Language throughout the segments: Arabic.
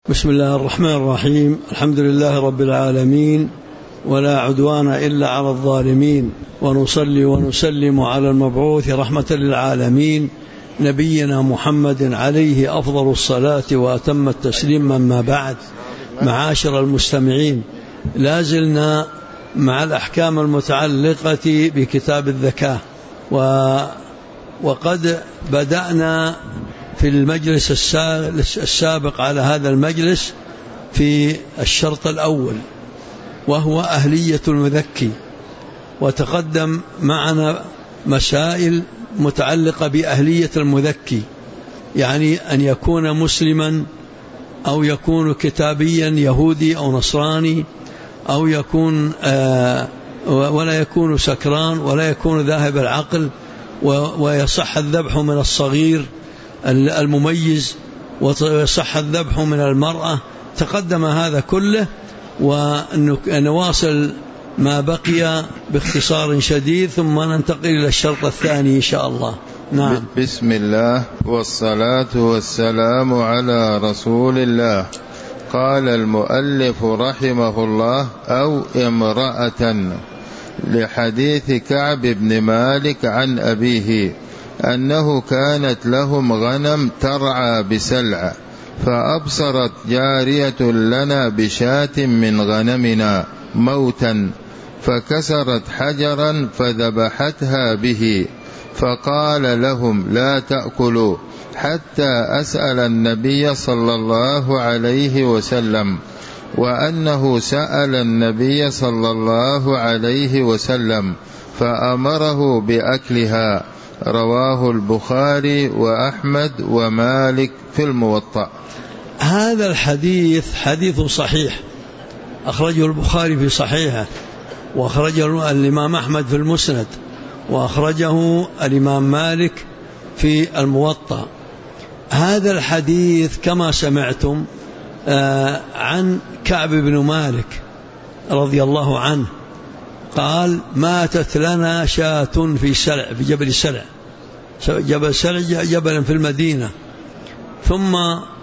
بسم الله الرحمن الرحيم. الحمد لله رب العالمين، ولا عدوان إلا على الظالمين، ونصلي ونسلم على المبعوث رحمة للعالمين نبينا محمد عليه أفضل الصلاة وأتم التسليم. أما بعد، معاشر المستمعين، لازلنا مع الأحكام المتعلقة بكتاب الزكاة، وقد بدأنا في المجلس السابق على هذا المجلس في الشرط الأول، وهو أهلية المذكي، وتقدم معنا مسائل متعلقة بأهلية المذكي، يعني أن يكون مسلما أو يكون كتابيا يهودي أو نصراني، أو يكون ولا يكون سكران ولا يكون ذاهب العقل، ويصح الذبح من الصغير المميز، ويصح الذبح من المرأة. تقدم هذا كله، ونواصل ما بقي باختصار شديد، ثم ننتقل إلى الشرط الثاني إن شاء الله. نعم. بسم الله والصلاة والسلام على رسول الله. قال المؤلف رحمه الله: أو امرأة، لحديث كعب بن مالك عن أبيه أنه كانت لهم غنم ترعى بسلع، فأبصرت جارية لنا بشاة من غنمنا موتا، فكسرت حجرا فذبحتها به، فقال لهم: لا تأكلوا حتى أسأل النبي صلى الله عليه وسلم، وأنه سأل النبي صلى الله عليه وسلم فأمره بأكلها. رواه البخاري وأحمد ومالك في الموطأ. هذا الحديث حديث صحيح، أخرجه البخاري في صحيحه، وأخرجه الإمام أحمد في المسند، وأخرجه الإمام مالك في الموطأ. هذا الحديث كما سمعتم عن كعب بن مالك رضي الله عنه قال: ماتت لنا شاة في سلع، في جبل سلع، جبل سلع جبل في المدينة، ثم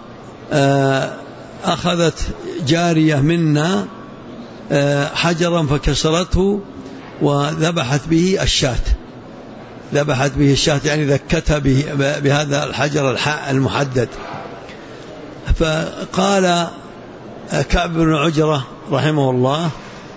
أخذت جارية منا حجرا فكسرته وذبحت به الشاة، ذبحت به الشاة يعني ذكتها بهذا الحجر المحدد. فقال كعب بن عجرة رحمه الله: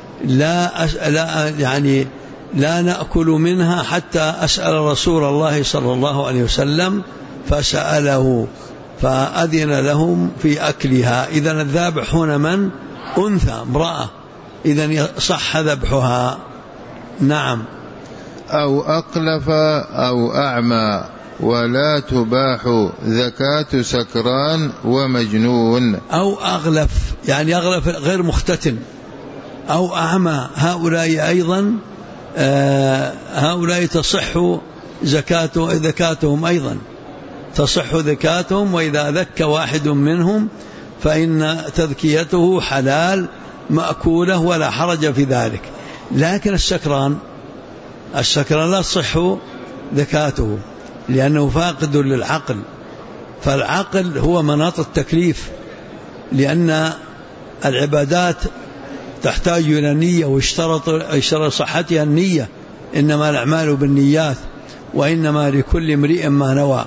لا نأكل منها حتى أسأل رسول الله صلى الله عليه وسلم، فسأله فأذن لهم في أكلها. إذن الذابح هنا من؟ أنثى، امرأة، إذن صح ذبحها. نعم. أو أقلف أو أعمى، ولا تباح زكاة سكران ومجنون. أو أغلف، يعني أغلف غير مختتن، أو أعمى، هؤلاء أيضا هؤلاء تصح زكاتهم أيضا، تصح زكاتهم، وإذا ذك واحد منهم فإن تذكيته حلال مأكولة ولا حرج في ذلك. لكن السكران لا تصح زكاته، لأنه فاقد للعقل، فالعقل هو مناط التكليف، لأن العبادات تحتاج إلى نية، واشترط صحتها النية، إنما الأعمال بالنيات وإنما لكل امرئ ما نوى.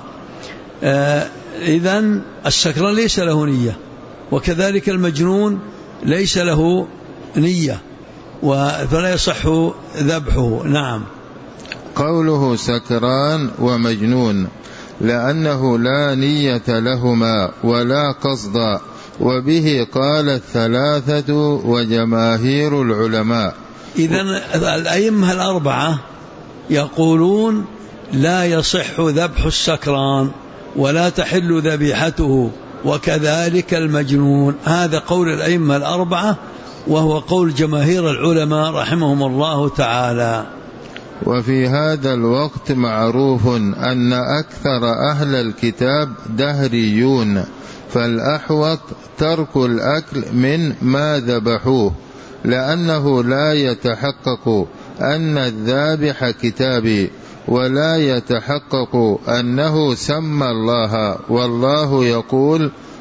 إذن السكران ليس له نية، وكذلك المجنون ليس له نية، فلا يصح ذبحه. نعم. قوله سكران ومجنون لأنه لا نية لهما ولا قصد، وبه قال الثلاثة وجماهير العلماء. إذن الأئمة الأربعة يقولون لا يصح ذبح السكران ولا تحل ذبيحته، وكذلك المجنون. هذا قول الأئمة الأربعة، وهو قول جماهير العلماء رحمهم الله تعالى. وفي هذا الوقت معروف أن أكثر أهل الكتاب دهريون، فالأحوط ترك الأكل من ما ذبحوه، لأنه لا يتحقق أن الذابح كتابي، ولا يتحقق أنه سمى الله، والله يقول: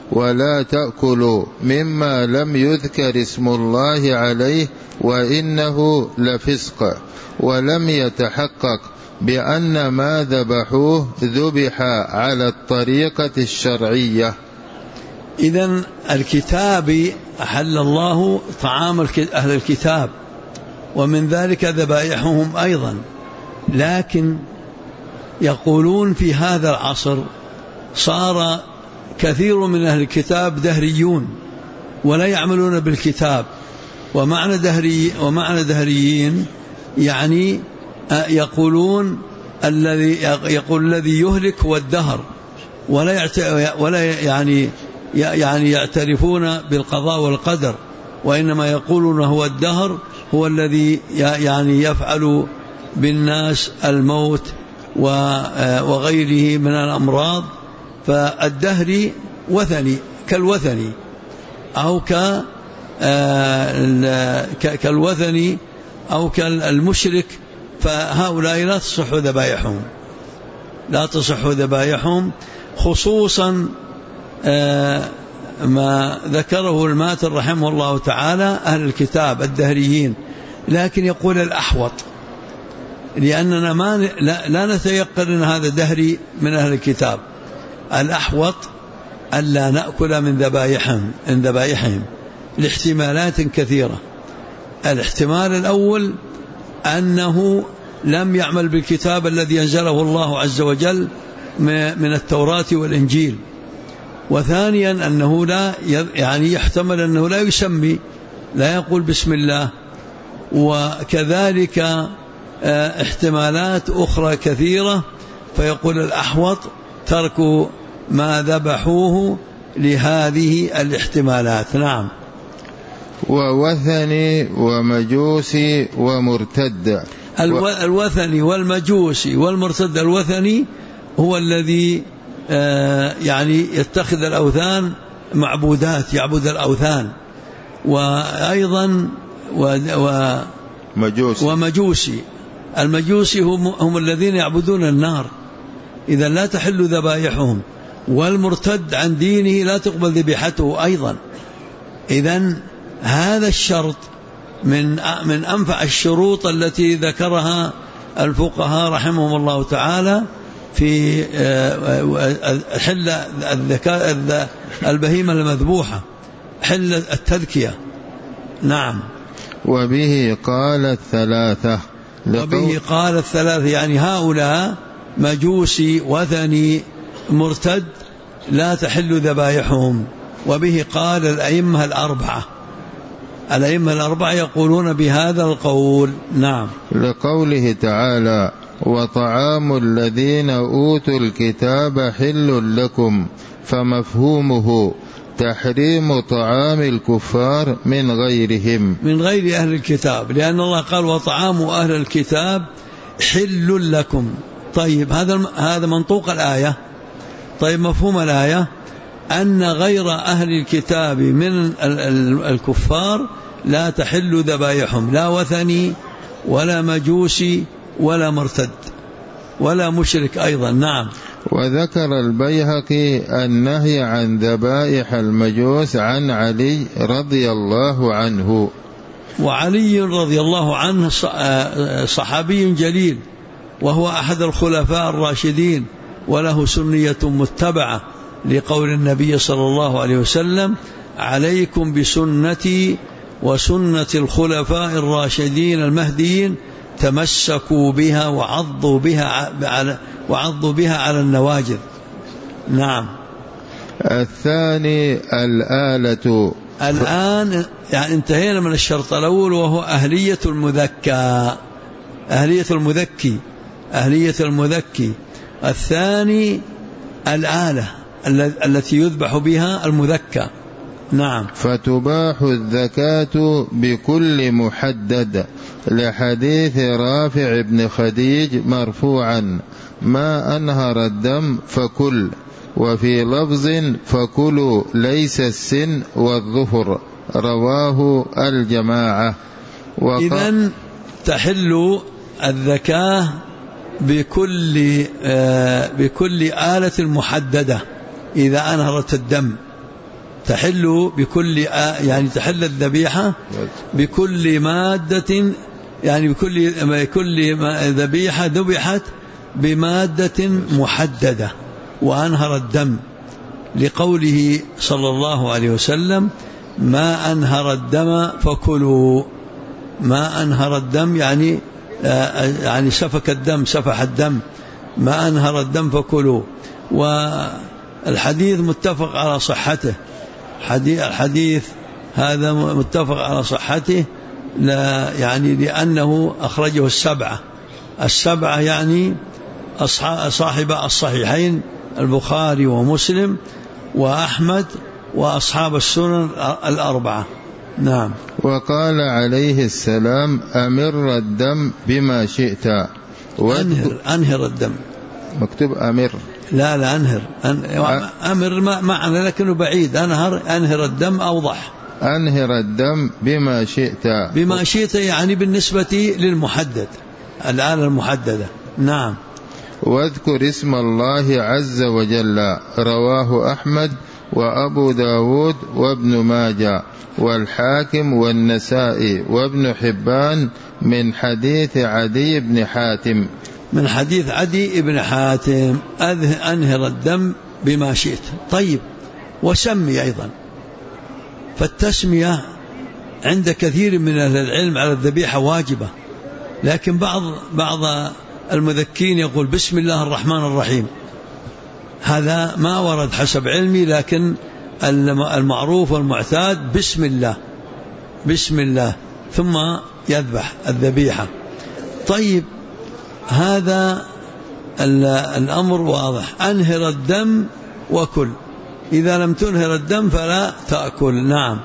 ولا تأكلوا مما لم يذكر اسم الله عليه وإنه لفسق، ولم يتحقق بأن ما ذبحوه ذبح على الطريقة الشرعية. إذن الكتاب أحل الله طعام أهل الكتاب، ومن ذلك ذبائحهم أيضا، لكن يقولون في هذا العصر صار كثير من أهل الكتاب دهريون ولا يعملون بالكتاب. ومعنى دهريين يعني يقولون الذي يهلك هو الدهر، ولا يعني يعترفون بالقضاء والقدر، وإنما يقولون هو الدهر هو الذي يعني يفعل بالناس الموت وغيره من الأمراض. فالدهري وثني كالوثني أو كالوثني أو كالمشرك، فهؤلاء لا تصح ذبائحهم خصوصا ما ذكره الماتر رحمه الله تعالى أهل الكتاب الدهريين. لكن يقول الأحوط، لأننا لا نتيقن أن هذا دهري من أهل الكتاب، الأحوط ألا نأكل من ذبائحهم لاحتمالات كثيرة. الاحتمال الأول أنه لم يعمل بالكتاب الذي أنزله الله عز وجل من التوراة والإنجيل، وثانيا أنه يحتمل أنه لا يسمي، لا يقول بسم الله، وكذلك احتمالات أخرى كثيرة. فيقول الأحوط ترك ما ذبحوه لهذه الاحتمالات. نعم. ووثني ومجوسي ومرتد. الوثني والمجوسي والمرتد. الوثني هو الذي يعني يتخذ الأوثان معبودات، يعبد الأوثان، وأيضا ومجوسي. المجوسي هم الذين يعبدون النار، إذا لا تحل ذبائحهم. والمرتد عن دينه لا تقبل ذبيحته أيضا. إذن هذا الشرط من أنفع الشروط التي ذكرها الفقهاء رحمهم الله تعالى في حل البهيمة المذبوحة، حل التذكية. نعم. وبه قال الثلاثة، يعني هؤلاء مجوسي وثني مرتد لا تحل ذبائحهم. وبه قال الأئمة الأربعة يقولون بهذا القول. نعم. لقوله تعالى: وطعام الذين أوتوا الكتاب حل لكم، فمفهومه تحريم طعام الكفار من غير أهل الكتاب، لأن الله قال وطعام أهل الكتاب حل لكم. طيب هذا منطوق الآية. طيب مفهوم الآية أن غير أهل الكتاب من الكفار لا تحل ذبائحهم، لا وثني ولا مجوسي ولا مرتد ولا مشرك أيضا. نعم. وذكر البيهقي النهي عن ذبائح المجوس عن علي رضي الله عنه. وعلي رضي الله عنه صحابي جليل، وهو أحد الخلفاء الراشدين، وله سنية متبعة، لقول النبي صلى الله عليه وسلم: عليكم بسنتي وسنة الخلفاء الراشدين المهديين، تمسكوا بها وعضوا بها على النواجذ. نعم. الثاني الآلة. الآن يعني انتهينا من الشرط الأول، وهو أهلية المذكي. الثاني الآلة التي يذبح بها المذكى. نعم. فتباح الزكاة بكل محدد، لحديث رافع بن خديج مرفوعا: ما أنهر الدم فكل، وفي لفظ: فكلوا ليس السن والظفر، رواه الجماعة. إذن تحل الزكاة بكل آلة محددة إذا أنهرت الدم، تحل بكل يعني تحل الذبيحة بكل مادة، يعني بكل ذبيحة ذبحت بمادة محددة وأنهر الدم، لقوله صلى الله عليه وسلم: ما أنهر الدم فكلوا. ما أنهر الدم يعني سفك الدم، سفح الدم، ما أنهر الدم فكلوا. والحديث متفق على صحته، الحديث هذا متفق على صحته، يعني لأنه أخرجه السبعة يعني صاحب الصحيحين البخاري ومسلم وأحمد وأصحاب السنن الأربعة. نعم. وقال عليه السلام: أمر الدم بما شئت. أنهر الدم، مكتوب أمر، لا أنهر. أمر معنى لكنه بعيد، أنهر الدم أوضح. أنهر الدم بما شئت، بما شئت يعني بالنسبة للمحدد، الآلة المحددة. نعم. واذكر اسم الله عز وجل. رواه أحمد وأبو داود وابن ماجه والحاكم والنسائي وابن حبان من حديث عدي بن حاتم. من حديث عدي بن حاتم: أنهر الدم بما شئت. طيب، وسمي أيضا، فالتسمية عند كثير من أهل العلم على الذبيحة واجبة، لكن بعض المذكين يقول بسم الله الرحمن الرحيم. هذا ما ورد حسب علمي، لكن المعروف والمعتاد بسم الله ثم يذبح الذبيحة. طيب، هذا الأمر واضح. أنهر الدم وكل، إذا لم تنهر الدم فلا تأكل. نعم.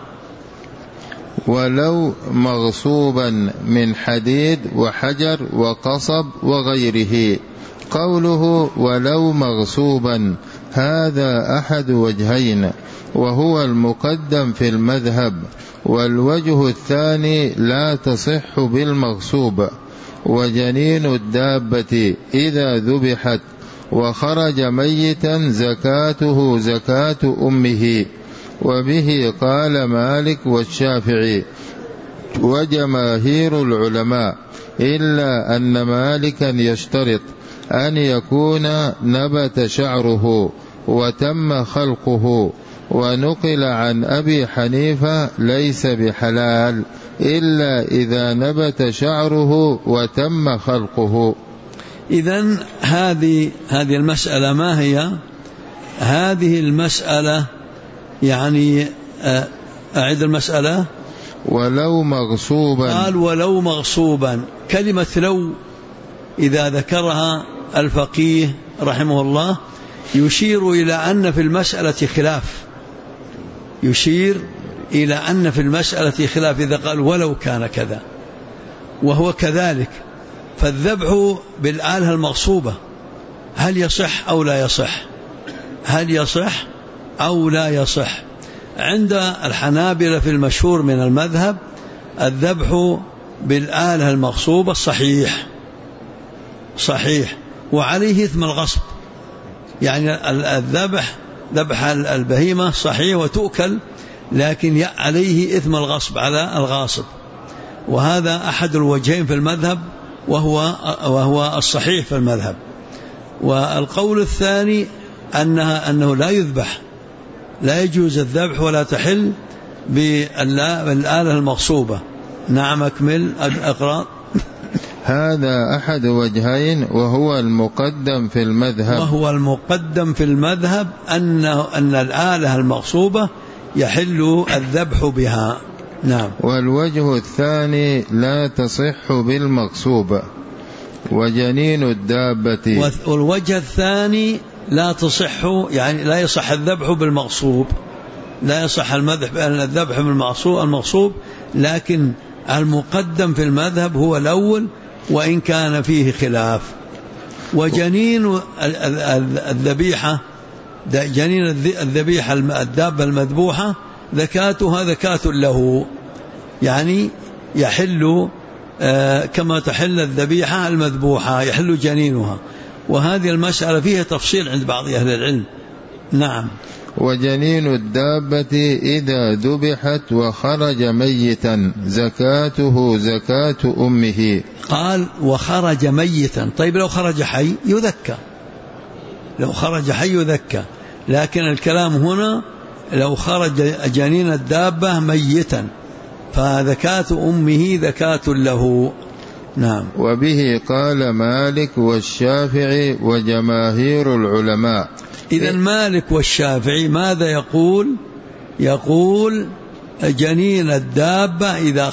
ولو مغصوبا من حديد وحجر وقصب وغيره. قوله ولو مغصوبا هذا أحد وجهين، وهو المقدم في المذهب، والوجه الثاني لا تصح بالمغصوب. وجنين الدابة إذا ذبحت وخرج ميتا زكاته زكاة أمه، وبه قال مالك والشافعي وجماهير العلماء، إلا أن مالكا يشترط أن يكون نبت شعره وتم خلقه. ونقل عن أبي حنيفة ليس بحلال إلا إذا نبت شعره وتم خلقه. إذن هذه المسألة ما هي؟ هذه المسألة يعني أعد المسألة. ولو مغصوبا، قال ولو مغصوبا. كلمة لو إذا ذكرها الفقيه رحمه الله يشير إلى أن في المسألة خلاف، يشير إلى أن في المسألة خلاف. إذا قال ولو كان كذا وهو كذلك، فالذبح بالآلة المغصوبة هل يصح أو لا يصح؟ هل يصح أو لا يصح؟ عند الحنابلة في المشهور من المذهب الذبح بالآلة المغصوبة صحيح، وعليه إثم الغصب، يعني ذبح البهيمة صحيح وتؤكل، لكن عليه إثم الغصب على الغاصب. وهذا أحد الوجهين في المذهب، وهو الصحيح في المذهب. والقول الثاني أنه لا يذبح، لا يجوز الذبح ولا تحل بالآلة المغصوبة. نعم، أكمل أقرأ. هذا أحد وجهين وهو المقدم في المذهب. وهو المقدم في المذهب أن الآلة المغصوبة يحل الذبح بها. نعم. والوجه الثاني لا تصح بالمغصوبة. وجنين الدابة، والوجه الثاني لا تصح، يعني لا يصح الذبح بالمغصوب، لا يصح الذبح بالمغصوب، لكن المقدم في المذهب هو الأول وإن كان فيه خلاف. وجنين الذبيحة، جنين الذبيحة الدابة المذبوحة ذكاتها ذكاة له، يعني يحل كما تحل الذبيحة المذبوحة، يحل جنينها. وهذه المسألة فيها تفصيل عند بعض أهل العلم. نعم. وجنين الدابة إذا ذبحت وخرج ميتا زكاته زكاة أمه. قال وخرج ميتا. طيب لو خرج حي يذكى، لو خرج حي يذكى، لكن الكلام هنا لو خرج جنين الدابة ميتا فذكاة أمه ذكاة له. نعم. وبه قال مالك والشافعي وجماهير العلماء. إذن مالك والشافعي ماذا يقول؟ يقول جنين الدابة إذا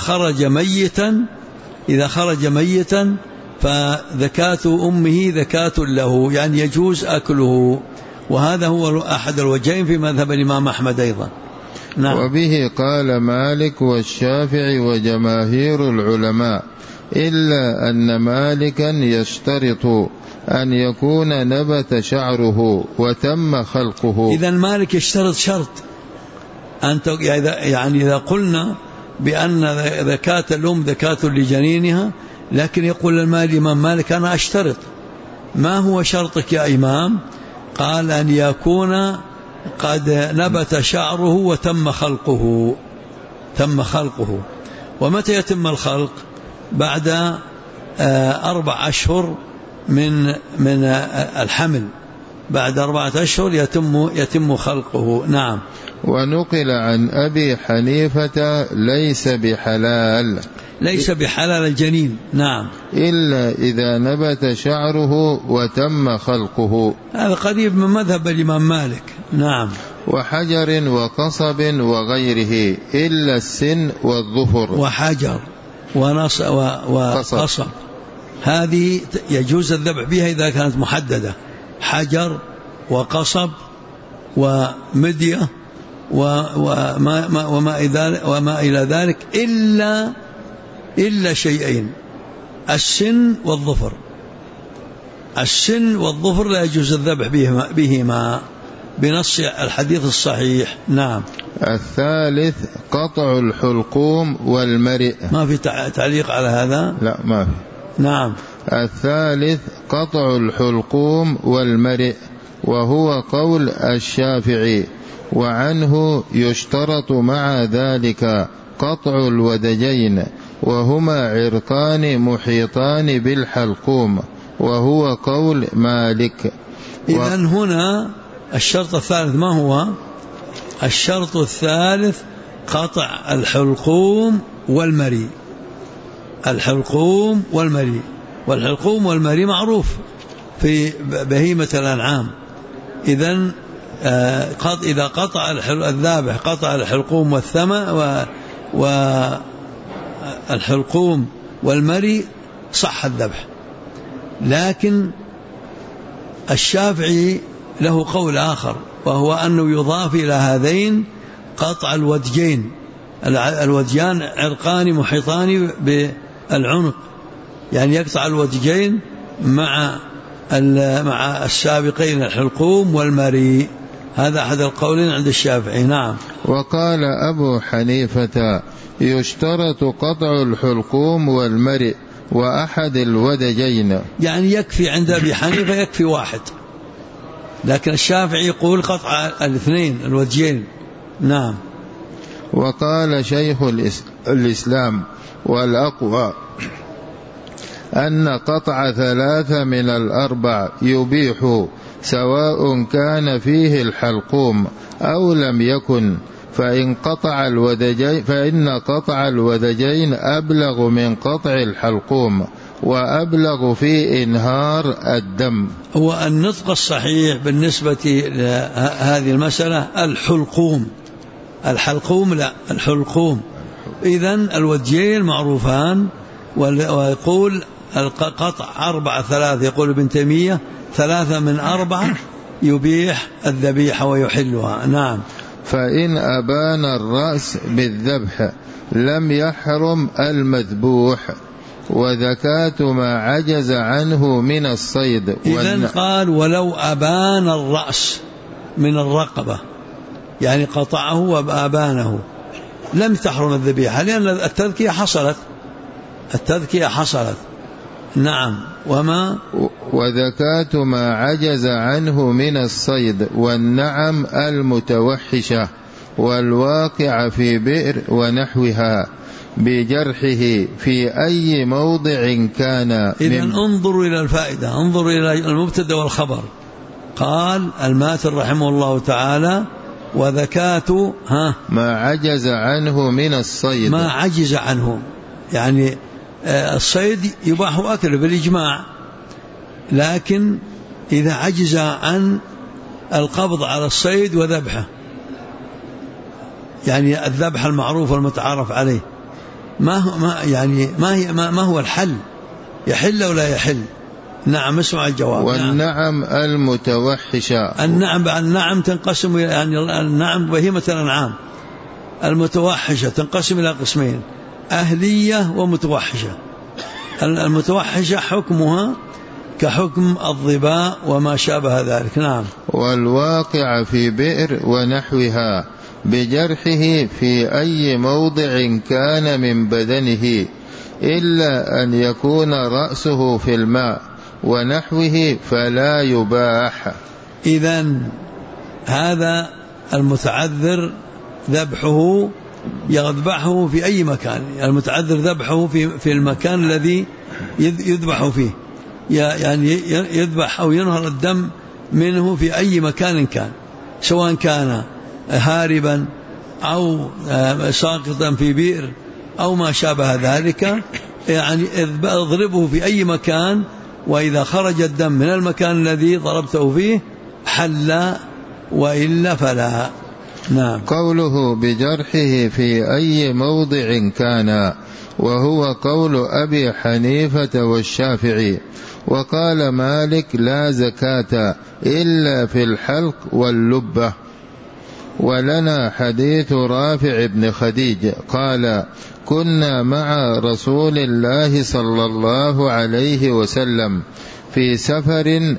خرج ميتا فذكاة أمه ذكاة له، يعني يجوز أكله، وهذا هو أحد الوجهين في مذهب الإمام أحمد أيضا. نعم. وبه قال مالك والشافعي وجماهير العلماء، إلا أن مالكا يشترط أن يكون نبت شعره وتم خلقه. إذن مالك يشترط شرط، يعني إذا قلنا بأن ذكاة الأم ذكاة لجنينها، لكن يقول الإمام مالك أنا أشترط. ما هو شرطك يا إمام؟ قال أن يكون قد نبت شعره وتم خلقه. ومتى يتم الخلق؟ بعد 4 أشهر من الحمل، بعد 4 أشهر يتم خلقه. نعم. ونقل عن أبي حنيفة ليس بحلال الجنين. نعم. إلا إذا نبت شعره وتم خلقه. هذا قريب من مذهب الإمام مالك. نعم. وحجر وقصب وغيره إلا السن والظفر. وحجر وقصب هذه يجوز الذبح بها إذا كانت محددة، حجر وقصب ومدية وما إلى ذلك، إلا شيئين: السن والظفر. السن والظفر لا يجوز الذبح بهما بنص الحديث الصحيح. نعم. الثالث قطع الحلقوم والمرئ. ما في تعليق على هذا؟ لا ما في. نعم. الثالث قطع الحلقوم والمرئ، وهو قول الشافعي، وعنه يشترط مع ذلك قطع الودجين، وهما عرقان محيطان بالحلقوم، وهو قول مالك. إذن هنا الشرط الثالث ما هو؟ الشرط الثالث قطع الحلقوم والمري. الحلقوم والمري، والحلقوم والمري معروف في بهيمة الأنعام. إذن إذا قطع الذابح قطع الحلقوم والحلقوم والمري صح الذبح. لكن الشافعي له قول آخر، وهو أنه يضاف إلى هذين قطع الودجين. الودجان عرقان محيطان بالعنق، يعني يقطع الودجين مع السابقين الحلقوم والمري. هذا أحد القولين عند الشافعي. نعم. وقال أبو حنيفة يشترط قطع الحلقوم والمرئ وأحد الودجين، يعني يكفي عند أبي حنيفة يكفي واحد، لكن الشافعي يقول قطع الاثنين الودجين. نعم. وقال شيخ الإسلام والأقوى أن قطع 3 من 4 يبيح، سواء كان فيه الحلقوم أو لم يكن، فإن قطع الودجين أبلغ من قطع الحلقوم، وأبلغ في إنهار الدم. هو النطق الصحيح بالنسبة لهذه المسألة الحلقوم. الحلقوم لا، الحلقوم. إذن الودجين معروفان، ويقول القطع 4-3، يقول ابن تيمية 3 من 4 يبيح الذبيحة ويحلها. نعم. فإن أبان الرأس بالذبح لم يحرم المذبوح، وذكاة ما عجز عنه من الصيد. إذن قال ولو أبان الرأس من الرقبة، يعني قطعه وأبانه، لم تحرم الذبيحة، لأن التذكية حصلت. نعم. وذكاة ما عجز عنه من الصيد والنعم المتوحشة والواقع في بئر ونحوها بجرحه في أي موضع كان. إذن انظروا إلى الفائدة، انظروا إلى المبتدأ والخبر. قال الماتن رحمه الله تعالى وذكاة ما عجز عنه من الصيد. ما عجز عنه يعني الصيد يباح أكله بالإجماع، لكن إذا عجز عن القبض على الصيد وذبحه، يعني الذبح المعروف والمتعارف عليه، ما هو الحل؟ يحل أو لا يحل؟ نعم، اسمع الجواب. والنعم المتوحشة. النعم تنقسم، يعني النعم بهيمة الأنعام المتوحشة تنقسم إلى قسمين: أهلية ومتوحشة. المتوحشة حكمها كحكم الظباء وما شابه ذلك. نعم. والواقع في بئر ونحوها بجرحه في أي موضع كان من بدنه إلا أن يكون رأسه في الماء ونحوه فلا يباح. إذن هذا المتعذر ذبحه يذبحه في أي مكان، المتعذر ذبحه في المكان الذي يذبح فيه، يعني يذبح أو ينهر الدم منه في أي مكان كان، سواء كان هاربا أو ساقطا في بئر أو ما شابه ذلك، يعني اضربه في أي مكان، وإذا خرج الدم من المكان الذي ضربته فيه حل، وإلا فلا. نعم. قوله بجرحه في أي موضع كان، وهو قول أبي حنيفة والشافعي. وقال مالك لا زكاة إلا في الحلق واللبة. ولنا حديث رافع بن خديج قال كنا مع رسول الله صلى الله عليه وسلم في سفر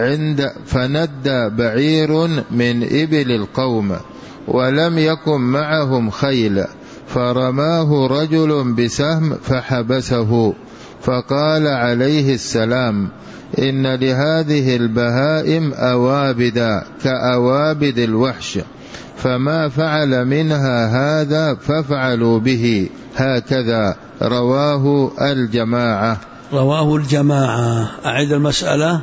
فندى بعير من إبل القوم ولم يكن معهم خيل، فرماه رجل بسهم فحبسه، فقال عليه السلام إن لهذه البهائم أوابد كأوابد الوحش، فما فعل منها هذا فافعلوا به هكذا. رواه الجماعة. رواه الجماعة. أعيد المسألة.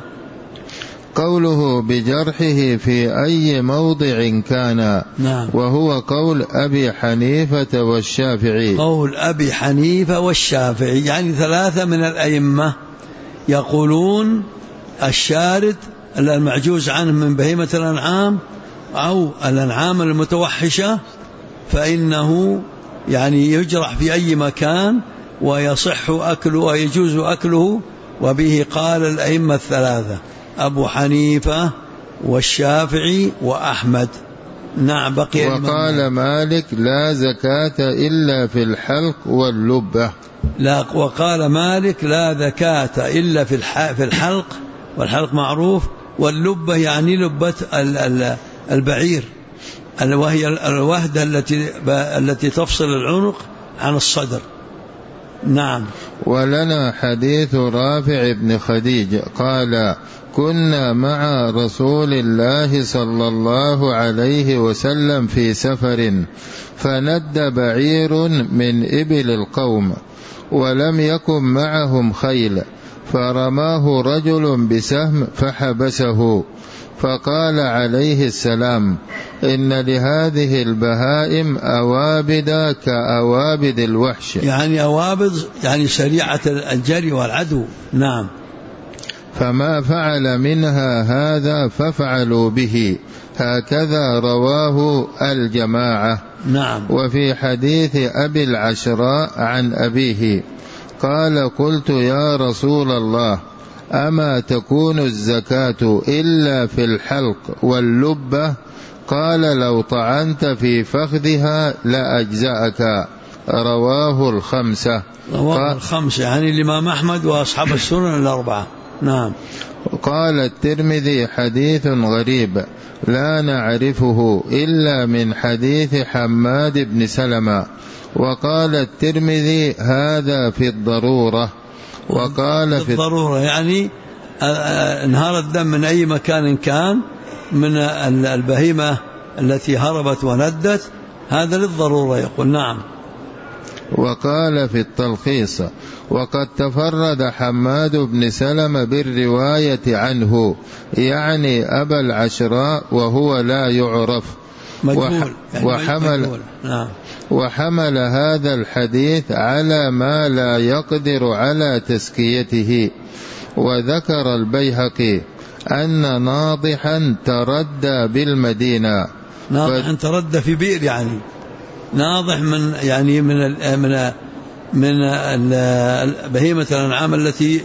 قوله بجرحه في أي موضع كان. نعم. وهو قول أبي حنيفة والشافعي. قول أبي حنيفة والشافعي، يعني ثلاثة من الأئمة يقولون الشارد المعجوز عنه من بهيمة الأنعام أو الأنعام المتوحشة فإنه يعني يجرح في أي مكان ويصح أكله ويجوز أكله، وبه قال الأئمة الثلاثة أبو حنيفة والشافعي وأحمد. نعم. بقي. وقال مالك لا زكاة إلا في الحلق واللبة. لا، وقال مالك لا زكاة إلا في الحلق، والحلق معروف، واللبة يعني لبة البعير، وهي الوهدة التي تفصل العنق عن الصدر. نعم. ولنا حديث رافع بن خديج قال كنا مع رسول الله صلى الله عليه وسلم في سفر فند بعير من إبل القوم ولم يكن معهم خيل، فرماه رجل بسهم فحبسه، فقال عليه السلام إن لهذه البهائم أوابد كأوابد الوحش، يعني أوابد يعني سريعة الجري والعدو. نعم. فما فعل منها هذا فافعلوا به هكذا. رواه الجماعة. نعم. وفي حديث أبي العشراء عن أبيه قال قلت يا رسول الله أما تكون الزكاة إلا في الحلق واللبة؟ قال لو طعنت في فخذها لأجزأك. رواه الخمسة. رواه الخمسة يعني الإمام أحمد وأصحاب السنن الأربعة. نعم. قال الترمذي حديث غريب لا نعرفه إلا من حديث حماد بن سلمة. وقال الترمذي هذا في الضرورة. وقال في الضرورة يعني انهار الدم من أي مكان كان من البهيمة التي هربت وندت، هذا للضرورة يقول. نعم. وقال في التلخيص: وقد تفرد حماد بن سلمة بالرواية عنه، يعني أبا العشراء، وهو لا يعرف، مجهول مجهول. نعم. وحمل هذا الحديث على ما لا يقدر على تزكيته. وذكر البيهقي أن ناضحا تردى بالمدينة. ناضحا تردى في بئر، يعني ناضح من يعني من بهيمة الأنعام التي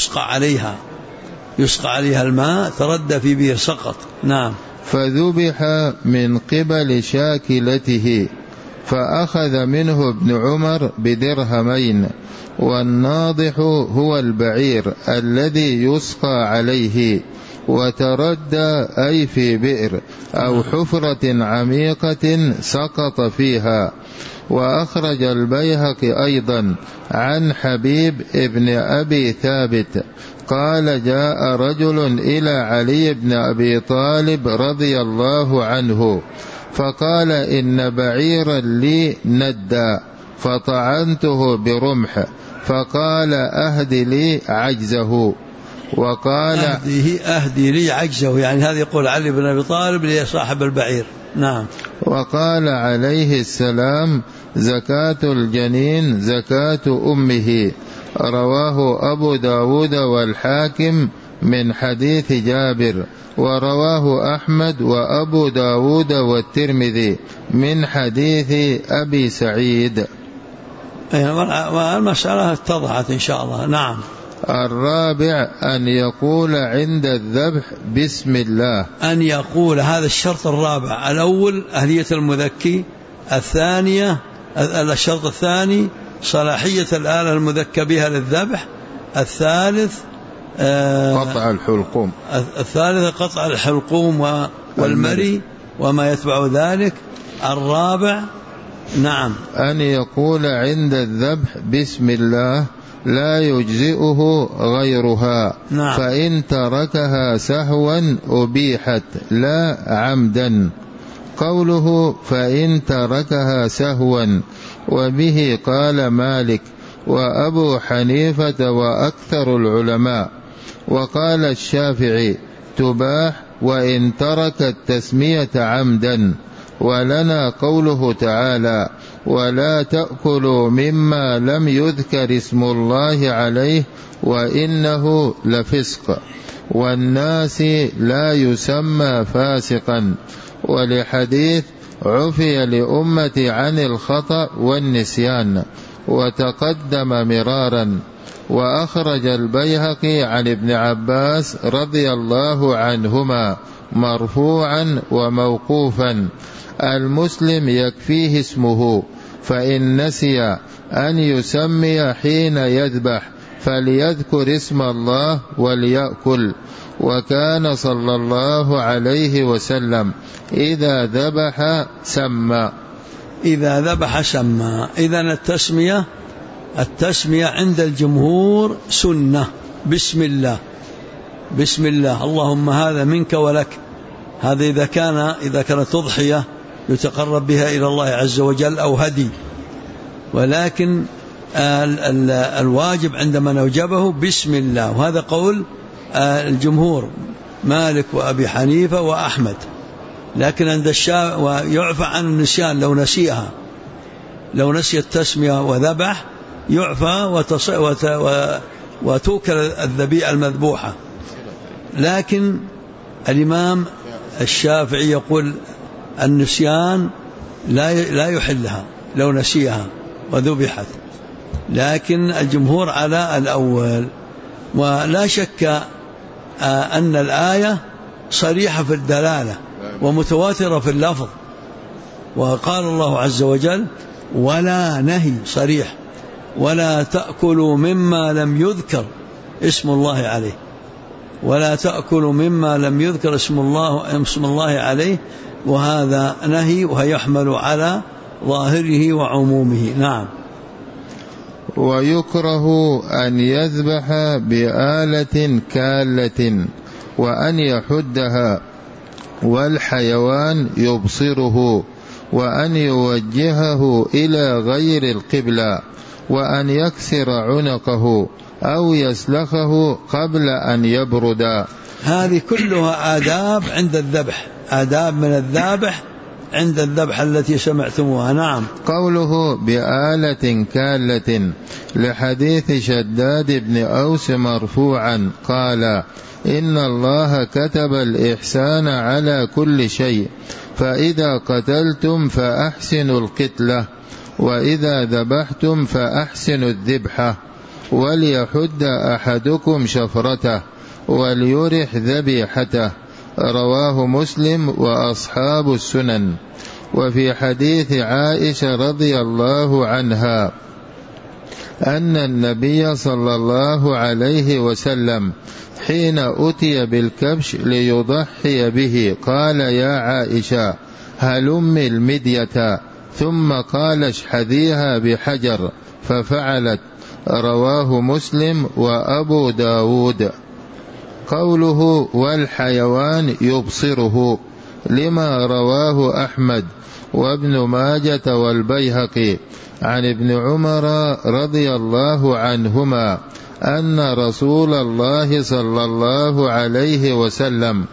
يسقى عليها الماء، تردى في بئر سقط. نعم. فذبح من قبل شاكلته، فأخذ منه ابن عمر بدرهمين. والناضح هو البعير الذي يسقى عليه، وتردى أي في بئر أو حفرة عميقة سقط فيها. وأخرج البيهقي أيضا عن حبيب ابن أبي ثابت قال: جاء رجل إلى علي بن أبي طالب رضي الله عنه فقال: إن بعيرا لي ندى فطعنته برمح، فقال: أهد لي عجزه. وقال: أهدي لي عجزه، يعني هذا يقول علي بن أبي طالب لصاحب البعير. نعم. وقال عليه السلام: زكاة الجنين زكاة أمه. رواه أبو داود والحاكم من حديث جابر، ورواه أحمد وأبو داود والترمذي من حديث أبي سعيد. والمسألة اتضحت إن شاء الله. نعم. الرابع أن يقول عند الذبح بسم الله. أن يقول، هذا الشرط الرابع. الأول أهلية المذكي، الثانية الشرط الثاني صلاحية الآلة المذكى بها للذبح، الثالث قطع الحلقوم، الثالث قطع الحلقوم والمري وما يتبع ذلك. الرابع نعم أن يقول عند الذبح بسم الله لا يجزئه غيرها. نعم. فإن تركها سهوا أبيحت لا عمدا. قوله فإن تركها سهوا، وبه قال مالك وأبو حنيفة وأكثر العلماء. وقال الشافعي تباح وإن ترك التسمية عمدا. ولنا قوله تعالى: ولا تأكلوا مما لم يذكر اسم الله عليه وإنه لفسق. والناس لا يسمى فاسقا. ولحديث عفي لأمتي عن الخطأ والنسيان، وتقدم مرارا. وأخرج البيهقي عن ابن عباس رضي الله عنهما مرفوعا وموقوفا: المسلم يكفيه اسمه، فإن نسي أن يسمي حين يذبح فليذكر اسم الله وليأكل. وكان صلى الله عليه وسلم إذا ذبح سمى. إذن التسمية عند الجمهور سنة. بسم الله اللهم هذا منك ولك. هذا إذا كانت تضحية يتقرب بها إلى الله عز وجل أو هدي. ولكن الواجب عندما نوجبه بسم الله، وهذا قول الجمهور مالك وأبي حنيفة وأحمد. لكن عند الشافعي ويعفى عن النسيان لو نسي التسمية وذبح يعفى وتوكل الذبيحة المذبوحة. لكن الإمام الشافعي يقول النسيان لا يحلها لو نسيها وذبحت، لكن الجمهور على الأول. ولا شك أن الآية صريحة في الدلالة ومتواترة في اللفظ. وقال الله عز وجل ولا نهي صريح: ولا تأكلوا مما لم يذكر اسم الله عليه. ولا تأكلوا مما لم يذكر اسم الله عليه، وهذا نهي ويحمل على ظاهره وعمومه. نعم. ويكره أن يذبح بآلة كالة وأن يحدها والحيوان يبصره، وأن يوجهه إلى غير القبلة، وأن يكسر عنقه أو يسلخه قبل أن يبرد. هذه كلها آداب عند الذبح، آداب من الذابح عند الذبح التي سمعتموها. نعم. قوله بآلة كالة لحديث شداد بن أوس مرفوعا قال: إن الله كتب الإحسان على كل شيء، فإذا قتلتم فأحسنوا القتلة، وإذا ذبحتم فأحسنوا الذبحة، وليحد أحدكم شفرته وليرح ذبيحته. رواه مسلم وأصحاب السنن. وفي حديث عائشة رضي الله عنها أن النبي صلى الله عليه وسلم حين أتي بالكبش ليضحي به قال: يا عائشة هلم المدية، ثم قال: اشحذيها بحجر، ففعلت. رواه مسلم وأبو داود. قوله والحيوان يبصره لما رواه أحمد وابن ماجة والبيهقي عن ابن عمر رضي الله عنهما أن رسول الله صلى الله عليه وسلم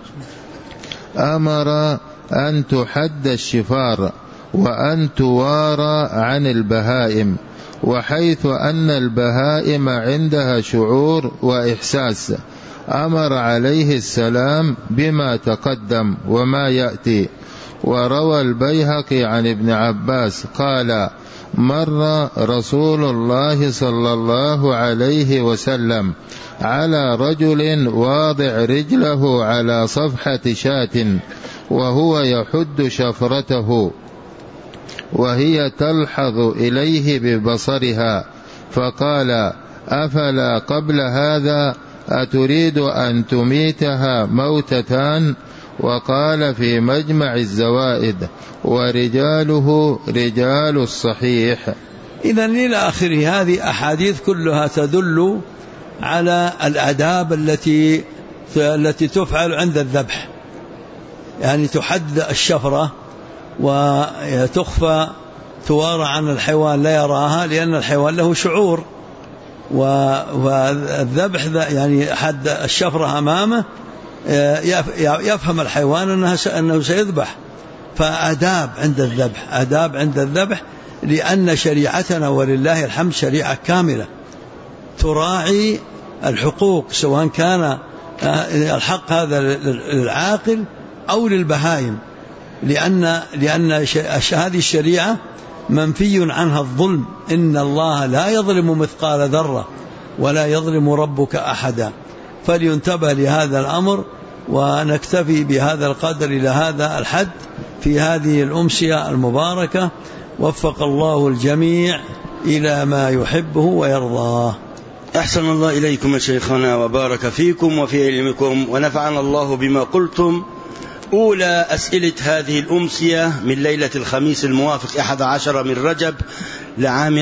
أمر أن تحد الشفار وأن توارى عن البهائم، وحيث أن البهائم عندها شعور وإحساس أمر عليه السلام بما تقدم وما يأتي. وروى البيهقي عن ابن عباس قال: مر رسول الله صلى الله عليه وسلم على رجل واضع رجله على صفحة شاة وهو يحد شفرته وهي تلحظ إليه ببصرها، فقال: أفلا قبل هذا أتريد أن تميتها موتتان؟ وقال في مجمع الزوائد: ورجاله رجال الصحيح. إذن إلى آخره. هذه أحاديث كلها تدل على الآداب التي تفعل عند الذبح، يعني تحد الشفرة وتخفى، توارى عن الحيوان لا يراها، لأن الحيوان له شعور، والذبح يعني حد الشفرة أمامه يفهم الحيوان أنه سيذبح. فآداب عند الذبح، آداب عند الذبح، لأن شريعتنا ولله الحمد شريعة كاملة تراعي الحقوق، سواء كان الحق هذا للعاقل أو للبهائم، لأن هذه الشريعة منفي عنها الظلم. إن الله لا يظلم مثقال ذرة ولا يظلم ربك أحدا. فلينتبه لهذا الأمر، ونكتفي بهذا القدر إلى هذا الحد في هذه الأمسية المباركة. وفق الله الجميع إلى ما يحبه ويرضاه. أحسن الله إليكم يا شيخنا وبارك فيكم وفي علمكم، ونفعنا الله بما قلتم. أولى أسئلة هذه الأمسية من ليلة الخميس الموافق 11 من رجب لعام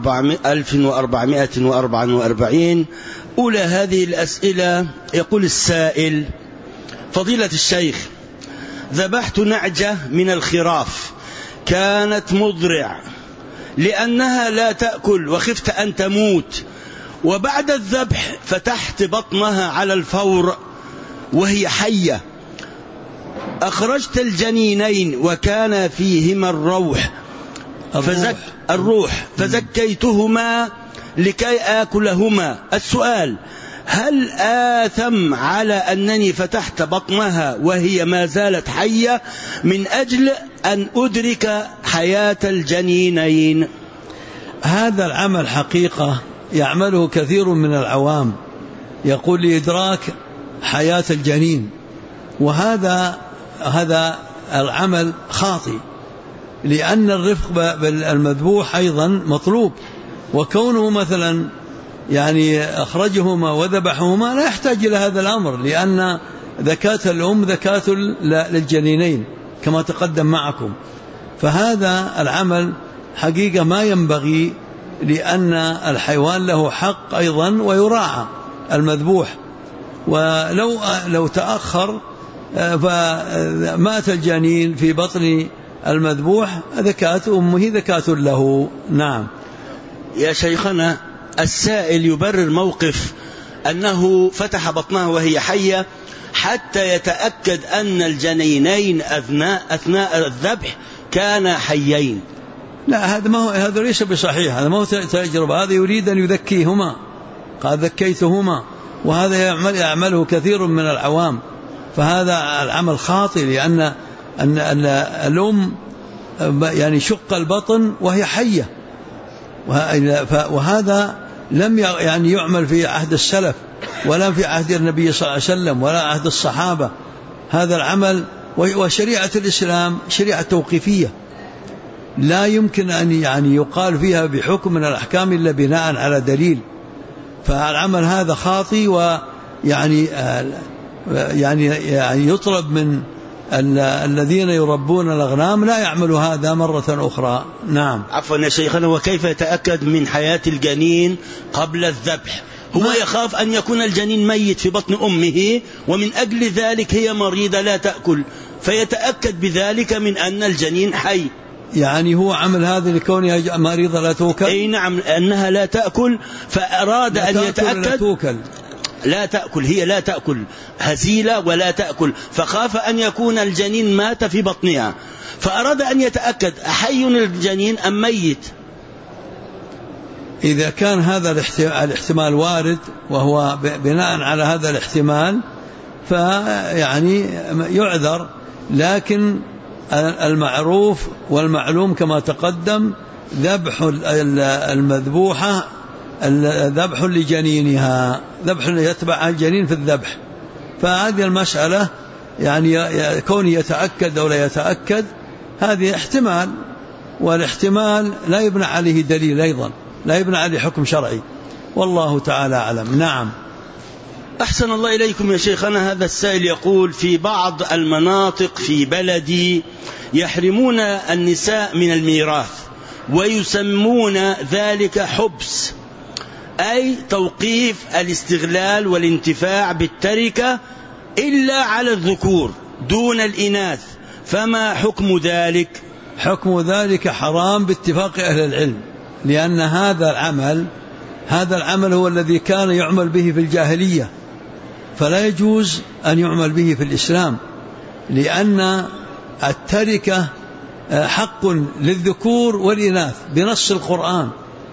1444. أولى هذه الأسئلة يقول السائل: فضيلة الشيخ، ذبحت نعجة من الخراف كانت مضرع لأنها لا تأكل وخفت أن تموت، وبعد الذبح فتحت بطنها على الفور وهي حية، أخرجت الجنينين وكان فيهما الروح فزكيتهما لكي آكلهما. السؤال: هل آثم على أنني فتحت بطنها وهي ما زالت حية من أجل أن أدرك حياة الجنينين؟ هذا العمل حقيقة يعمله كثير من العوام، يقول لإدراك حياة الجنين، وهذا العمل خاطئ، لأن الرفق بالمذبوح أيضا مطلوب، وكونه مثلا يعني أخرجهما وذبحهما لا يحتاج إلى هذا الأمر، لأن ذكاة الأم ذكاة للجنينين كما تقدم معكم. فهذا العمل حقيقة ما ينبغي لأن الحيوان له حق أيضا ويراعى المذبوح. ولو تأخر فمات الجنين في بطن المذبوح ذكاة أمه ذكاة له. نعم. يا شيخنا، السائل يبرر موقف أنه فتح بطنها وهي حية حتى يتأكد أن الجنينين أثناء الذبح كان حيين. لا، هذا ليس بصحيح، هذا ما هو تجربة، هذا يريد أن يذكيهما، قال ذكيتهما، وهذا يعمله كثير من العوام، فهذا العمل خاطئ، لأن الأم يعني شق البطن وهي حية، وهذا لم يعني يعمل في عهد السلف ولا في عهد النبي صلى الله عليه وسلم ولا عهد الصحابة هذا العمل. وشريعة الإسلام شريعة توقيفية لا يمكن أن يعني يقال فيها بحكم من الأحكام إلا بناء على دليل. فالعمل هذا خاطئ، ويعني يطلب من الذين يربون الأغنام لا يعملوا هذا مرة أخرى. نعم. عفوا يا شيخنا، وكيف يتأكد من حياة الجنين قبل الذبح؟ هو يخاف أن يكون الجنين ميت في بطن أمه، ومن أجل ذلك هي مريضة لا تأكل، فيتأكد بذلك من أن الجنين حي. يعني هو عمل هذا لكونها مريضة لا تأكل؟ أي نعم، أنها لا تأكل، فأراد أن يتأكد. لا تأكل، هي لا تأكل، هزيلة ولا تأكل، فخاف أن يكون الجنين مات في بطنها، فأراد أن يتأكد أحي الجنين أم ميت. إذا كان هذا الاحتمال وارد وهو بناء على هذا الاحتمال فيعني يعذر، لكن المعروف والمعلوم كما تقدم ذبح المذبوحة ذبح لجنينها، ذبح يتبع الجنين في الذبح. فهذه المسألة يعني كونه يتأكد أو لا يتأكد هذه احتمال، والاحتمال لا يبنى عليه دليل، أيضا لا يبنى عليه حكم شرعي، والله تعالى أعلم. نعم. أحسن الله إليكم يا شيخنا. هذا السائل يقول: في بعض المناطق في بلدي يحرمون النساء من الميراث ويسمون ذلك حبس، أي توقيف الاستغلال والانتفاع بالتركة إلا على الذكور دون الإناث، فما حكم ذلك؟ حكم ذلك حرام باتفاق أهل العلم، لأن هذا العمل هو الذي كان يعمل به في الجاهلية، فلا يجوز أن يعمل به في الإسلام، لأن التركة حق للذكور والإناث بنص القرآن: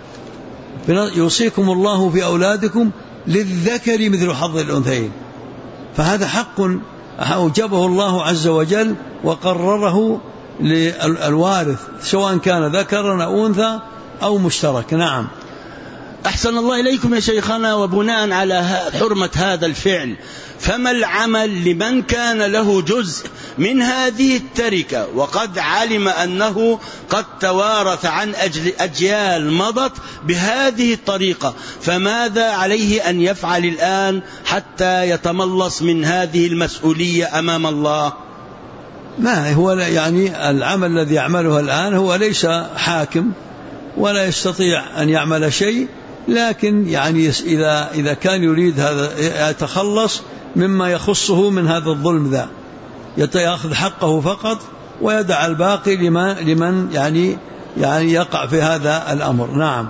يوصيكم الله في أولادكم للذكر مثل حظ الأنثيين. فهذا حق أوجبه الله عز وجل وقرره للوارث سواء كان ذكرا أو أنثى أو مشترك. نعم. أحسن الله إليكم يا شيخنا. وبناء على حرمة هذا الفعل، فما العمل لمن كان له جزء من هذه التركة وقد علم أنه قد توارث عن أجيال مضت بهذه الطريقة، فماذا عليه أن يفعل الآن حتى يتملص من هذه المسؤولية أمام الله؟ ما هو يعني العمل الذي يعمله الآن هو ليس حاكم ولا يستطيع أن يعمل شيء، لكن يعني إذا كان يريد هذا يتخلص مما يخصه من هذا الظلم ذا، يأخذ حقه فقط ويدع الباقي لمن يعني يقع في هذا الأمر. نعم.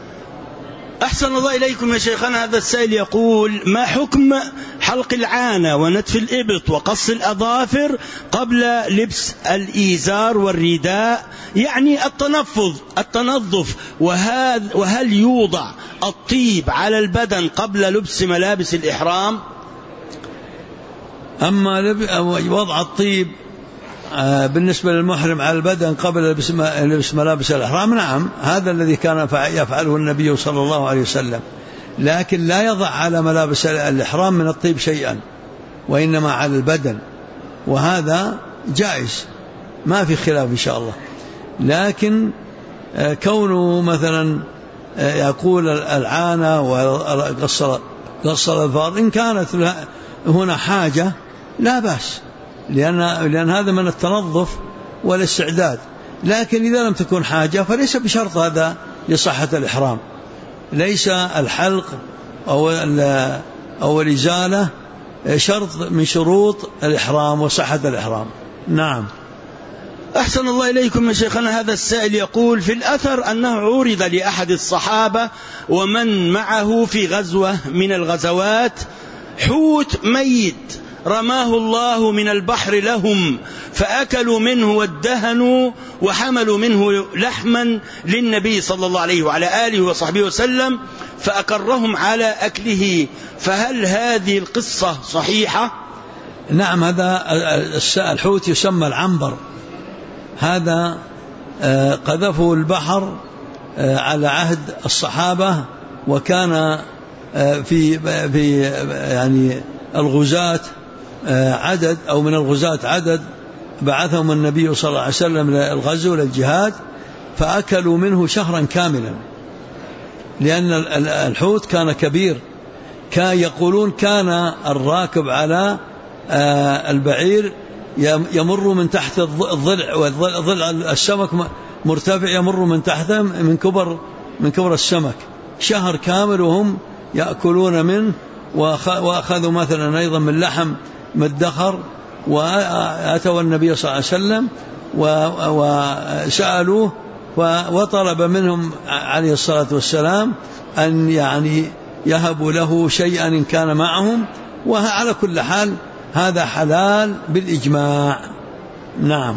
أحسن الله إليكم يا شيخنا. هذا السائل يقول: ما حكم حلق العانة ونتف الإبط وقص الأظافر قبل لبس الإيزار والرداء، يعني التنظف، وهل يوضع الطيب على البدن قبل لبس ملابس الإحرام؟ أما وضع الطيب بالنسبة للمحرم على البدن قبل لبس ملابس الإحرام، نعم، هذا الذي كان يفعله النبي صلى الله عليه وسلم، لكن لا يضع على ملابس الإحرام من الطيب شيئا، وإنما على البدن، وهذا جائز ما في خلاف إن شاء الله. لكن كونه مثلا يقول العانة وقص الأظفار إن كانت هنا حاجة لا بأس، لأن هذا من التنظف والاستعداد. لكن إذا لم تكن حاجة فليس بشرط هذا لصحة الإحرام. ليس الحلق أو الإزالة شرط من شروط الإحرام وصحة الإحرام. نعم. أحسن الله إليكم يا شيخنا. هذا السائل يقول: في الأثر أنه عرض لأحد الصحابة ومن معه في غزوة من الغزوات حوت ميت رماه الله من البحر لهم، فأكلوا منه وادهنوا وحملوا منه لحما للنبي صلى الله عليه وعلى آله وصحبه وسلم فأقرهم على أكله، فهل هذه القصة صحيحة؟ نعم. هذا الحوت يسمى العنبر، هذا قذفه البحر على عهد الصحابة، وكان في يعني الغزاة عدد، أو من الغزاة عدد بعثهم النبي صلى الله عليه وسلم للغزو للجهاد، فأكلوا منه شهرا كاملا، لأن الحوت كان كبير. يقولون كان الراكب على البعير يمر من تحت الضلع، وضلع السمك مرتفع يمر من تحته من كبر السمك شهر كامل وهم يأكلون منه. وأخذوا مثلا أيضا من لحم مدخر، وأتوا النبي صلى الله عليه وسلم وسألوه، وطلب منهم عليه الصلاة والسلام أن يعني يهبوا له شيئا إن كان معهم. وعلى كل حال هذا حلال بالإجماع. نعم.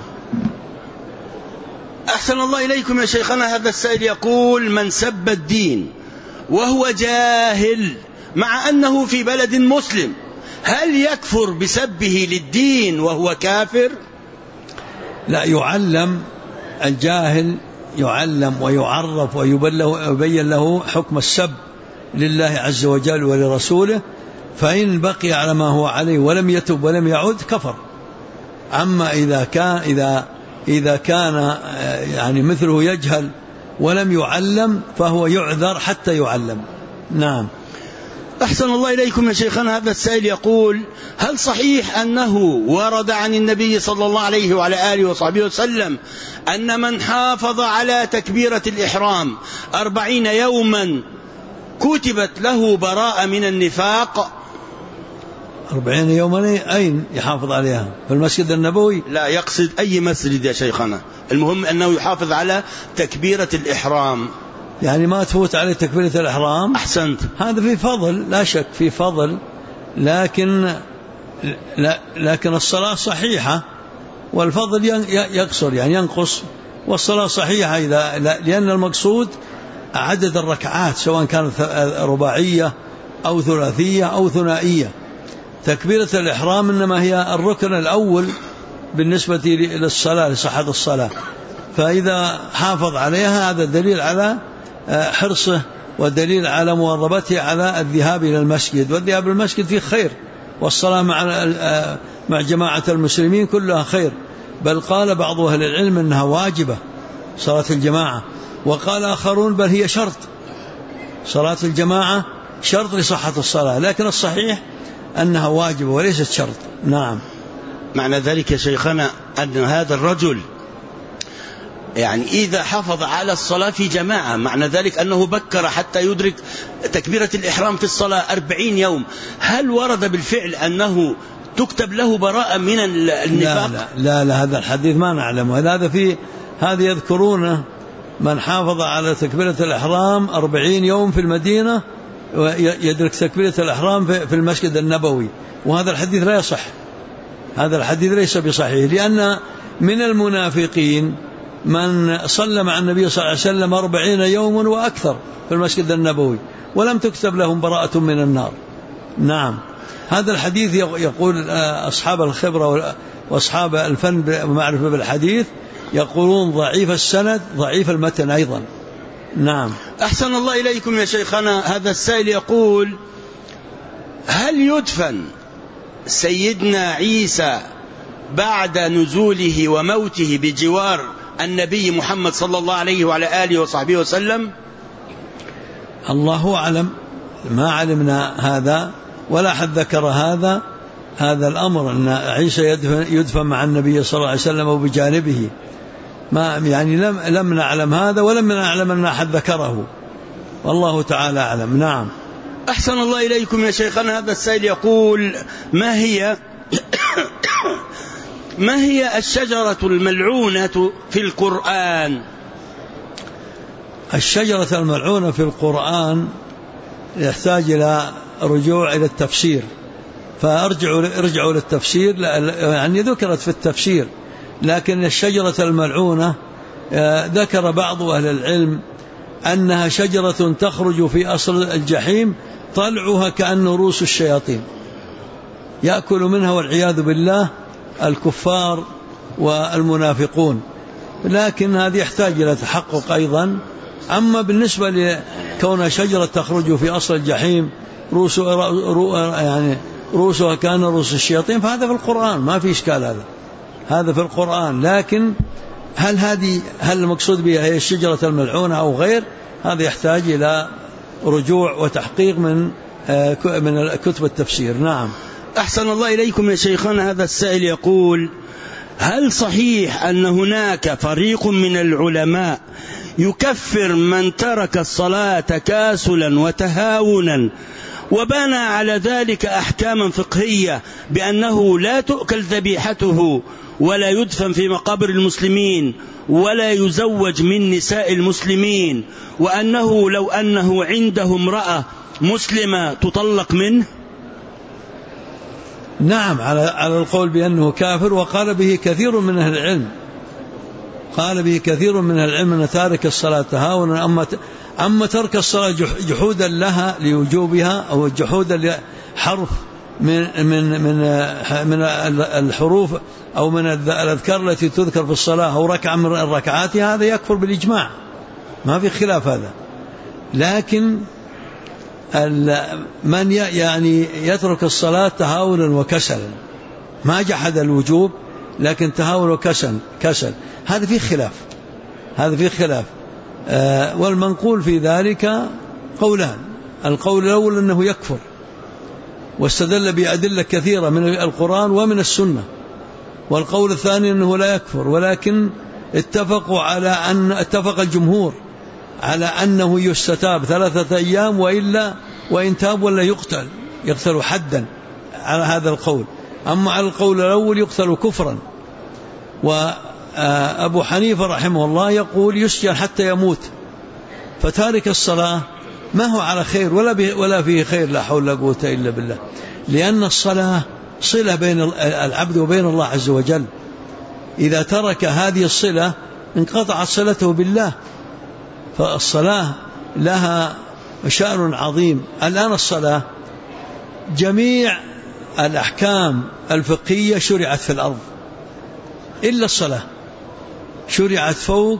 أحسن الله إليكم يا شيخنا. هذا السائل يقول: من سب الدين وهو جاهل مع أنه في بلد مسلم، هل يكفر بسبه للدين وهو كافر؟ لا، يعلم الجاهل، يعلم ويعرف ويبين له حكم السب لله عز وجل ولرسوله، فإن بقي على ما هو عليه ولم يتب ولم يعود كفر. أما إذا كان يعني مثله يجهل ولم يعلم فهو يعذر حتى يعلم. نعم. أحسن الله إليكم يا شيخنا. هذا السائل يقول: هل صحيح أنه ورد عن النبي صلى الله عليه وعلى آله وصحبه وسلم أن من حافظ على تكبيرة الإحرام 40 يوما كتبت له براءة من النفاق؟ 40 يوما أين يحافظ عليها؟ في المسجد النبوي؟ لا، يقصد أي مسجد يا شيخنا، المهم أنه يحافظ على تكبيرة الإحرام، يعني ما تفوت عليه تكبيرة الإحرام. أحسنت. هذا في فضل، لا شك في فضل، لكن الصلاة صحيحة والفضل يقصر يعني ينقص، والصلاة صحيحة لأن المقصود عدد الركعات سواء كانت رباعية أو ثلاثية أو ثنائية. تكبيرة الإحرام إنما هي الركن الأول بالنسبة للصلاة، لصحة الصلاة، فإذا حافظ عليها هذا دليل على حرصه ودليل على مواظبته على الذهاب إلى المسجد، والذهاب إلى المسجد فيه خير، والصلاة مع جماعة المسلمين كلها خير، بل قال بعض أهل العلم أنها واجبة صلاة الجماعة، وقال آخرون بل هي شرط، صلاة الجماعة شرط لصحة الصلاة، لكن الصحيح أنها واجبة وليست شرط. نعم. معنى ذلك يا شيخنا أن هذا الرجل يعني إذا حافظ على الصلاة في جماعة، معنى ذلك أنه بكر حتى يدرك تكبيرة الإحرام في الصلاة 40 يوم، هل ورد بالفعل أنه تكتب له براءة من النفاق؟ لا هذا الحديث ما نعلمه. هذا يذكرونه من حافظ على تكبيرة الإحرام 40 يوم في المدينة ويدرك تكبيرة الإحرام في المسجد النبوي، وهذا الحديث لا يصح، هذا الحديث ليس بصحيح، لأن من المنافقين من صلى مع النبي صلى الله عليه وسلم 40 يوما وأكثر في المسجد النبوي ولم تكتب لهم براءة من النار. نعم. هذا الحديث يقول أصحاب الخبرة وأصحاب الفن بمعرفة بالحديث يقولون ضعيف السند ضعيف المتن أيضا. نعم. أحسن الله إليكم يا شيخنا. هذا السائل يقول: هل يدفن سيدنا عيسى بعد نزوله وموته بجوار النبي محمد صلى الله عليه وعلى آله وصحبه وسلم؟ الله أعلم، ما علمنا هذا ولا أحد ذكر هذا الأمر أن عيسى يدفن مع النبي صلى الله عليه وسلم وبجانبه، ما يعني لم نعلم هذا ولم نعلم أن أحد ذكره، والله تعالى أعلم. نعم. أحسن الله إليكم يا شيخنا. هذا السائل يقول: ما هي الشجرة الملعونة في القرآن؟ الشجرة الملعونة في القرآن يحتاج إلى رجوع إلى التفسير، فارجعوا للتفسير، يعني ذكرت في التفسير، لكن الشجرة الملعونة ذكر بعض أهل العلم أنها شجرة تخرج في أصل الجحيم، طلعها كأن رؤوس الشياطين، يأكل منها والعياذ بالله الكفار والمنافقون، لكن هذه يحتاج إلى تحقق أيضا. أما بالنسبة لكون شجرة تخرج في أصل الجحيم رؤوسها كأن رؤوس الشياطين، فهذا في القرآن ما في إشكال، هذا في القرآن، لكن هل المقصود بها هي الشجرة الملعونة أو غير؟ هذا يحتاج إلى رجوع وتحقيق من كتب التفسير. نعم. أحسن الله إليكم يا شيخنا. هذا السائل يقول: هل صحيح أن هناك فريق من العلماء يكفر من ترك الصلاة تكاسلا وتهاونا، وبنى على ذلك أحكاما فقهية بأنه لا تؤكل ذبيحته ولا يدفن في مقابر المسلمين ولا يزوج من نساء المسلمين، وأنه لو أنه عنده امرأة مسلمة تطلق منه؟ نعم، على القول بأنه كافر، وقال به كثير من أهل العلم، قال به كثير من أهل العلم أن تارك الصلاة تهاونا، أما ترك الصلاة جحودا لها لوجوبها أو جحودا لحرف من الحروف أو من الأذكار التي تذكر في الصلاة أو ركعة من الركعات، هذا يكفر بالإجماع، ما في خلاف هذا. لكن من يعني يترك الصلاة تهاونا وكسلا، ما جحد الوجوب لكن تهاون وكسل، هذا فيه خلاف، والمنقول في ذلك قولان: القول الأول أنه يكفر، واستدل بأدلة كثيرة من القرآن ومن السنة، والقول الثاني أنه لا يكفر، ولكن اتفق الجمهور على أنه يستتاب 3 أيام، وإن تاب ولا يقتل حدا على هذا القول. أما على القول الأول يقتل كفرا. وأبو حنيفة رحمه الله يقول يسجن حتى يموت، فتارك الصلاة ما هو على خير ولا فيه خير، لا حول ولا قوة إلا بالله، لأن الصلاة صلة بين العبد وبين الله عز وجل، إذا ترك هذه الصلة انقطعت صلته بالله، فالصلاة لها شأن عظيم. الآن الصلاة جميع الأحكام الفقهية شرعت في الأرض إلا الصلاة، شرعت فوق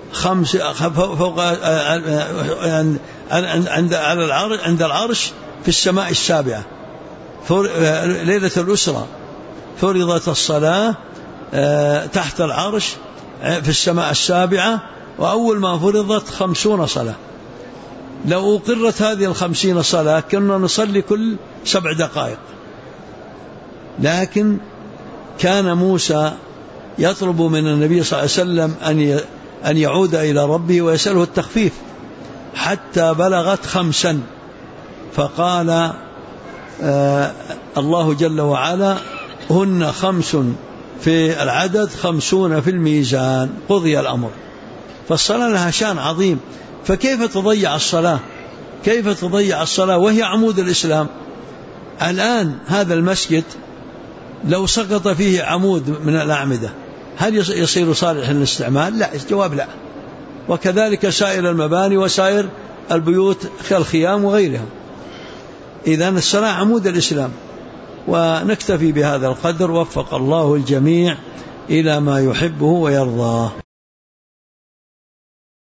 عند العرش في السماء السابعة، ليلة الأسرة فرضت الصلاة تحت العرش في السماء السابعة، وأول ما فرضت 50 صلاة. لو أقرت هذه 50 صلاة كنا نصلي كل 7 دقائق. لكن كان موسى يطلب من النبي صلى الله عليه وسلم أن يعود إلى ربه ويسأله التخفيف حتى بلغت 5، فقال الله جل وعلا: هن 5 في العدد 50 في الميزان، قضي الأمر. فالصلاة لها شأن عظيم، فكيف تضيع الصلاة؟ كيف تضيع الصلاة وهي عمود الإسلام؟ الآن هذا المسجد لو سقط فيه عمود من الأعمدة هل يصير صالحا للاستعمال؟ لا، الجواب لا. وكذلك سائر المباني وسائر البيوت كالخيام وغيرها. إذن الصلاة عمود الإسلام. ونكتفي بهذا القدر، وفق الله الجميع إلى ما يحبه ويرضاه.